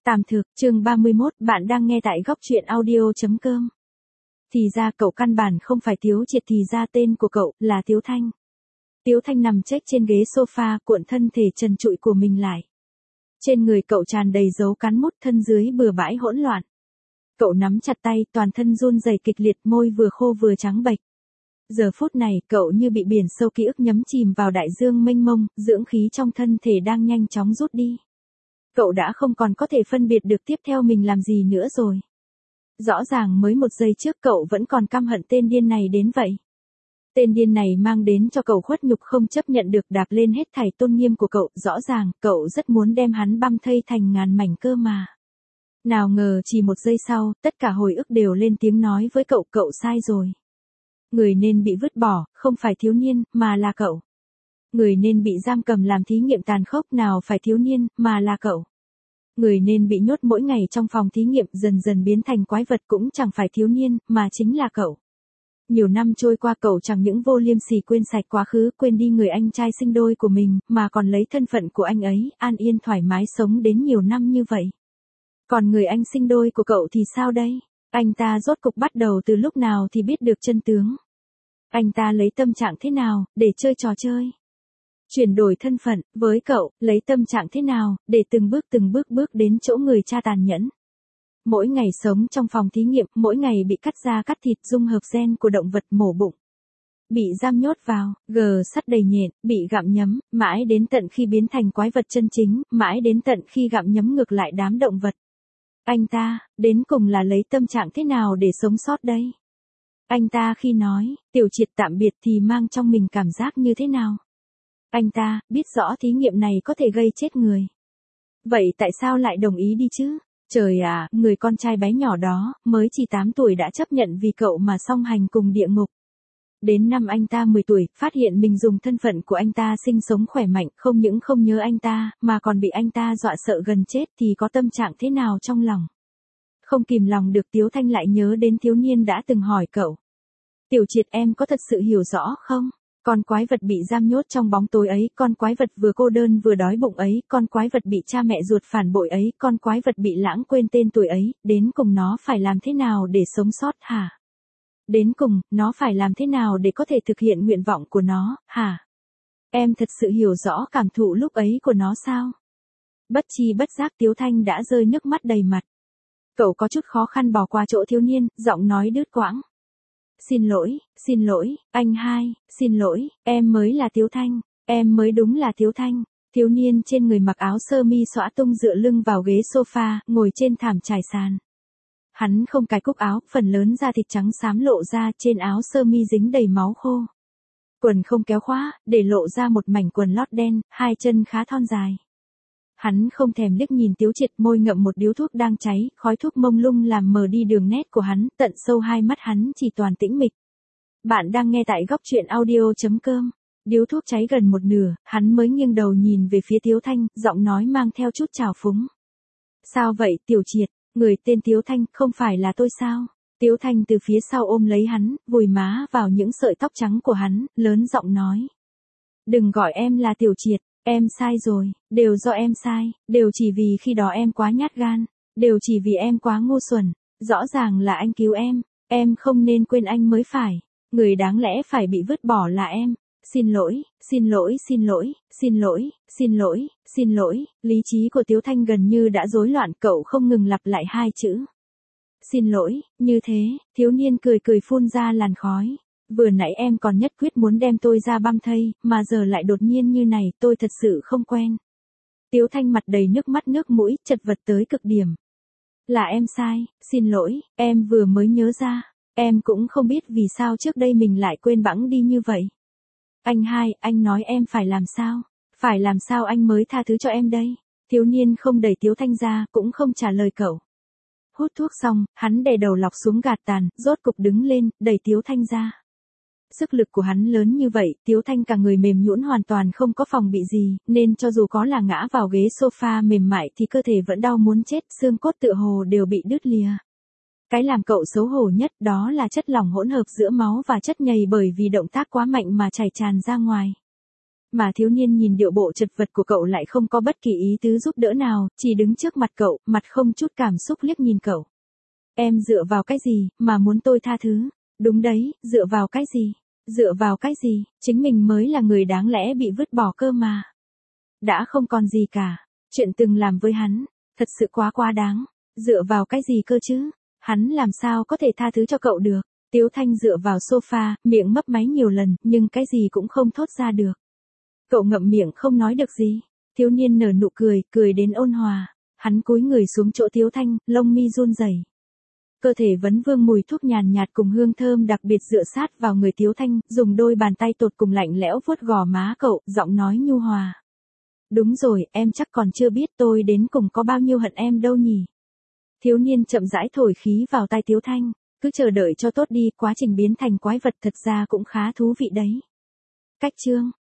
Tạm thực, chương 31, bạn đang nghe tại góc truyện audio.com. Thì ra cậu căn bản không phải Tiếu Triệt, thì ra tên của cậu là Tiếu Thanh. Tiếu Thanh nằm chếch trên ghế sofa, cuộn thân thể trần trụi của mình lại. Trên người cậu tràn đầy dấu cắn mút, thân dưới bừa bãi hỗn loạn. Cậu nắm chặt tay, toàn thân run rẩy kịch liệt, môi vừa khô vừa trắng bệch. Giờ phút này, cậu như bị biển sâu ký ức nhấm chìm vào đại dương mênh mông, dưỡng khí trong thân thể đang nhanh chóng rút đi. Cậu đã không còn có thể phân biệt được tiếp theo mình làm gì nữa rồi. Rõ ràng mới một giây trước cậu vẫn còn căm hận tên điên này đến vậy. Tên điên này mang đến cho cậu khuất nhục không chấp nhận được, đạp lên hết thảy tôn nghiêm của cậu. Rõ ràng, cậu rất muốn đem hắn băm thây thành ngàn mảnh cơ mà. Nào ngờ chỉ một giây sau, tất cả hồi ức đều lên tiếng nói với cậu, cậu sai rồi. Người nên bị vứt bỏ, không phải thiếu niên, mà là cậu. Người nên bị giam cầm làm thí nghiệm tàn khốc nào phải thiếu niên, mà là cậu. Người nên bị nhốt mỗi ngày trong phòng thí nghiệm dần dần biến thành quái vật cũng chẳng phải thiếu niên, mà chính là cậu. Nhiều năm trôi qua, cậu chẳng những vô liêm sỉ quên sạch quá khứ, quên đi người anh trai sinh đôi của mình, mà còn lấy thân phận của anh ấy, an yên thoải mái sống đến nhiều năm như vậy. Còn người anh sinh đôi của cậu thì sao đây? Anh ta rốt cục bắt đầu từ lúc nào thì biết được chân tướng? Anh ta lấy tâm trạng thế nào, để chơi trò chơi? Chuyển đổi thân phận, với cậu, lấy tâm trạng thế nào, để từng bước bước đến chỗ người cha tàn nhẫn? Mỗi ngày sống trong phòng thí nghiệm, mỗi ngày bị cắt da cắt thịt, dung hợp gen của động vật, mổ bụng. Bị giam nhốt vào, gờ sắt đầy nhện, bị gặm nhấm, mãi đến tận khi biến thành quái vật chân chính, mãi đến tận khi gặm nhấm ngược lại đám động vật. Anh ta, đến cùng là lấy tâm trạng thế nào để sống sót đây? Anh ta khi nói, Tiểu Triệt tạm biệt thì mang trong mình cảm giác như thế nào? Anh ta, biết rõ thí nghiệm này có thể gây chết người. Vậy tại sao lại đồng ý đi chứ? Trời à, người con trai bé nhỏ đó, mới chỉ 8 tuổi đã chấp nhận vì cậu mà song hành cùng địa ngục. Đến năm anh ta 10 tuổi, phát hiện mình dùng thân phận của anh ta sinh sống khỏe mạnh, không những không nhớ anh ta, mà còn bị anh ta dọa sợ gần chết, thì có tâm trạng thế nào trong lòng? Không kìm lòng được, Tiếu Thanh lại nhớ đến thiếu niên đã từng hỏi cậu. Tiểu Triệt, em có thật sự hiểu rõ không? Con quái vật bị giam nhốt trong bóng tối ấy, con quái vật vừa cô đơn vừa đói bụng ấy, con quái vật bị cha mẹ ruột phản bội ấy, con quái vật bị lãng quên tên tuổi ấy, đến cùng nó phải làm thế nào để sống sót hả? Đến cùng, nó phải làm thế nào để có thể thực hiện nguyện vọng của nó, hả? Em thật sự hiểu rõ cảm thụ lúc ấy của nó sao? Bất chi bất giác Tiếu Thanh đã rơi nước mắt đầy mặt. Cậu có chút khó khăn bỏ qua chỗ thiếu niên, giọng nói đứt quãng. Xin lỗi, anh hai, xin lỗi, em mới là Tiếu Thanh, em mới đúng là Tiếu Thanh. Thiếu niên trên người mặc áo sơ mi xõa tung dựa lưng vào ghế sofa, ngồi trên thảm trải sàn. Hắn không cài cúc áo, phần lớn da thịt trắng xám lộ ra, trên áo sơ mi dính đầy máu khô. Quần không kéo khóa, để lộ ra một mảnh quần lót đen, hai chân khá thon dài. Hắn không thèm liếc nhìn Tiếu Triệt, môi ngậm một điếu thuốc đang cháy, khói thuốc mông lung làm mờ đi đường nét của hắn, tận sâu hai mắt hắn chỉ toàn tĩnh mịch. Bạn đang nghe tại góc truyện audio.com. Điếu thuốc cháy gần một nửa, hắn mới nghiêng đầu nhìn về phía Tiếu Thanh, giọng nói mang theo chút trào phúng. Sao vậy, Tiểu Triệt, người tên Tiếu Thanh, không phải là tôi sao? Tiếu Thanh từ phía sau ôm lấy hắn, vùi má vào những sợi tóc trắng của hắn, lớn giọng nói. Đừng gọi em là Tiểu Triệt. Em sai rồi, đều do em sai, đều chỉ vì khi đó em quá nhát gan, đều chỉ vì em quá ngu xuẩn, rõ ràng là anh cứu em không nên quên anh mới phải, người đáng lẽ phải bị vứt bỏ là em. Xin lỗi, lý trí của Tiếu Thanh gần như đã rối loạn, cậu không ngừng lặp lại hai chữ. Xin lỗi, như thế, thiếu niên cười cười phun ra làn khói. Vừa nãy em còn nhất quyết muốn đem tôi ra băm thây, mà giờ lại đột nhiên như này, tôi thật sự không quen. Tiếu Thanh mặt đầy nước mắt nước mũi, chật vật tới cực điểm. Là em sai, xin lỗi, em vừa mới nhớ ra, em cũng không biết vì sao trước đây mình lại quên bẵng đi như vậy. Anh hai, anh nói em phải làm sao anh mới tha thứ cho em đây? Thiếu niên không đẩy Tiếu Thanh ra, cũng không trả lời cậu. Hút thuốc xong, hắn đè đầu lọc xuống gạt tàn, rốt cục đứng lên, đẩy Tiếu Thanh ra. Sức lực của hắn lớn như vậy, Tiếu Thanh cả người mềm nhũn hoàn toàn không có phòng bị gì, nên cho dù có là ngã vào ghế sofa mềm mại thì cơ thể vẫn đau muốn chết, xương cốt tựa hồ đều bị đứt lìa. Cái làm cậu xấu hổ nhất đó là chất lỏng hỗn hợp giữa máu và chất nhầy bởi vì động tác quá mạnh mà chảy tràn ra ngoài. Mà thiếu niên nhìn điệu bộ chật vật của cậu lại không có bất kỳ ý tứ giúp đỡ nào, chỉ đứng trước mặt cậu, mặt không chút cảm xúc liếc nhìn cậu. Em dựa vào cái gì, mà muốn tôi tha thứ? Đúng đấy, dựa vào cái gì? Dựa vào cái gì, chính mình mới là người đáng lẽ bị vứt bỏ cơ mà. Đã không còn gì cả, chuyện từng làm với hắn, thật sự quá đáng. Dựa vào cái gì cơ chứ? Hắn làm sao có thể tha thứ cho cậu được? Tiếu Thanh dựa vào sofa, miệng mấp máy nhiều lần, nhưng cái gì cũng không thốt ra được. Cậu ngậm miệng không nói được gì. Thiếu niên nở nụ cười, cười đến ôn hòa. Hắn cúi người xuống chỗ Tiếu Thanh, lông mi run rẩy. Cơ thể vấn vương mùi thuốc nhàn nhạt cùng hương thơm đặc biệt dựa sát vào người Tiếu Thanh, dùng đôi bàn tay tột cùng lạnh lẽo vuốt gò má cậu, giọng nói nhu hòa. Đúng rồi, em chắc còn chưa biết tôi đến cùng có bao nhiêu hận em đâu nhỉ. Thiếu niên chậm rãi thổi khí vào tai Tiếu Thanh, cứ chờ đợi cho tốt đi, quá trình biến thành quái vật thật ra cũng khá thú vị đấy. Cách chương